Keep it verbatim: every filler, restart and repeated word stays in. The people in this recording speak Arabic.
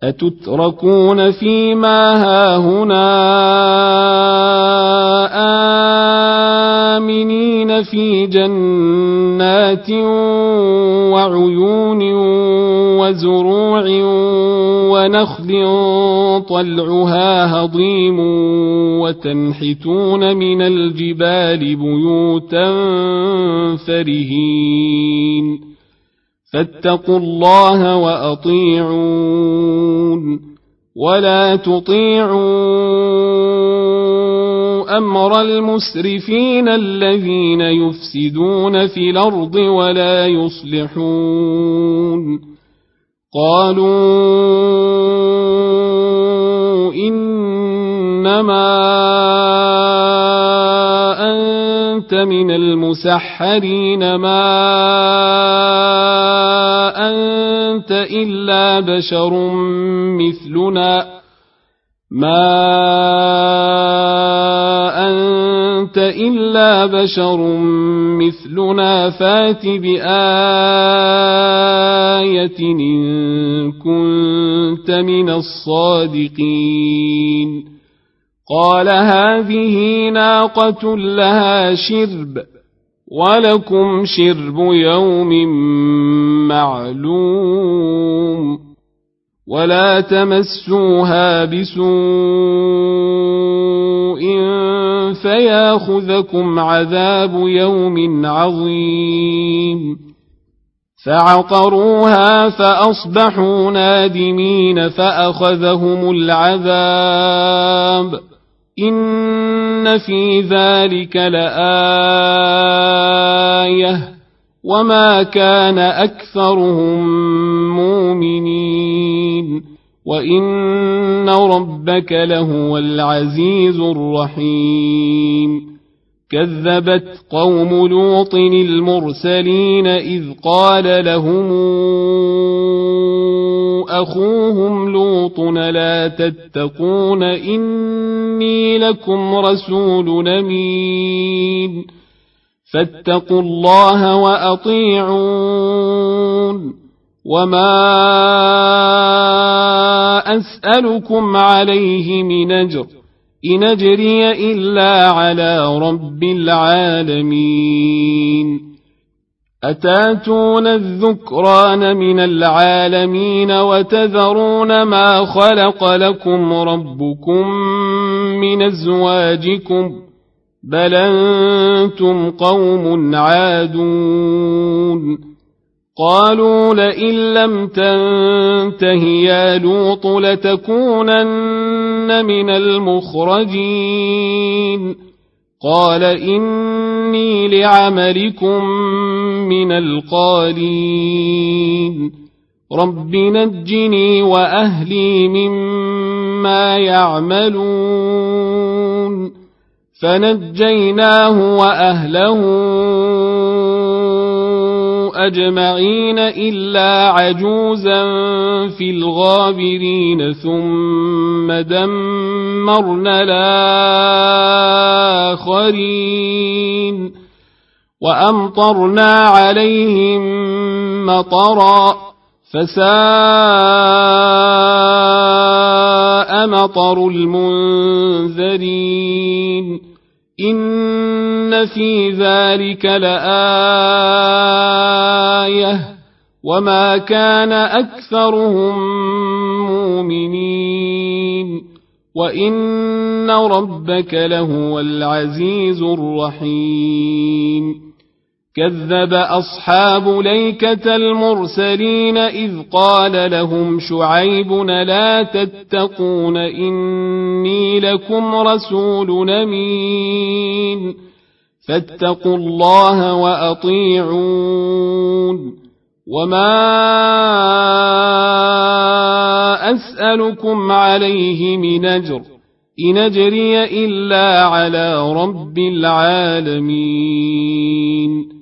أتتركون فيما هاهنا آمنين في جنات وعيون وزروع ونخل طلعها هضيم وتنحتون من الجبال بيوتا فرهين فاتقوا الله وأطيعون ولا تطيعوا أمر المسرفين الذين يفسدون في الأرض ولا يصلحون قالوا إنما أنت من المسحرين ما أنت إلا بشر مثلنا ما أنت إلا بشر مثلنا فات بآية إن كنت من الصادقين قال هذه ناقة لها شرب ولكم شرب يوم معلوم ولا تمسوها بسوء فياخذكم عذاب يوم عظيم فعقروها فأصبحوا نادمين فأخذهم العذاب إن في ذلك لآية وما كان أكثرهم مؤمنين وإن ربك لهو العزيز الرحيم كذبت قوم لوط المرسلين إذ قال لهم أخوهم لوط لا تتقون إني لكم رسول أمين فاتقوا الله وأطيعون وما أسألكم عليه من أجر إن أجري إلا على رب العالمين أتاتون الذكران من العالمين وتذرون ما خلق لكم ربكم من أزواجكم بل أنتم قوم عادون قالوا لئن لم تنته يا لوط لتكونن من المخرجين قال إني لعملكم من القالين رب نجني وأهلي مما يعملون فنجيناه وأهله أجمعين إلا عجوزا في الغابرين ثم دمرنا الآخرين وأمطرنا عليهم مطرا فساء مطر المنذرين إن في ذلك لآية وما كان أكثرهم مؤمنين وإن ربك لهو العزيز الرحيم كذب أصحاب ليكة المرسلين إذ قال لهم شعيب لا تتقون إني لكم رسول أمين فاتقوا الله وأطيعون وما أسألكم عليه من أجر إن أجري إلا على رب العالمين